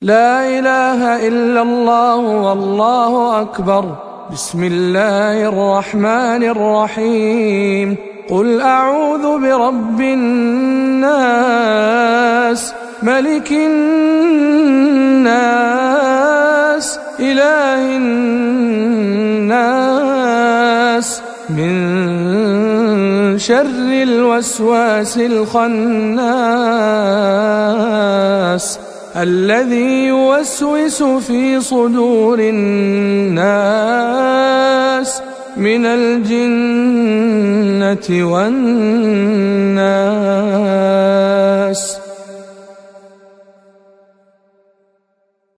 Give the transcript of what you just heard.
لا إله إلا الله والله أكبر. بسم الله الرحمن الرحيم. قل أعوذ برب الناس ملك الناس إله الناس من شر الوسواس الخناس الذي يوسوس في صدور الناس من الجنة والناس.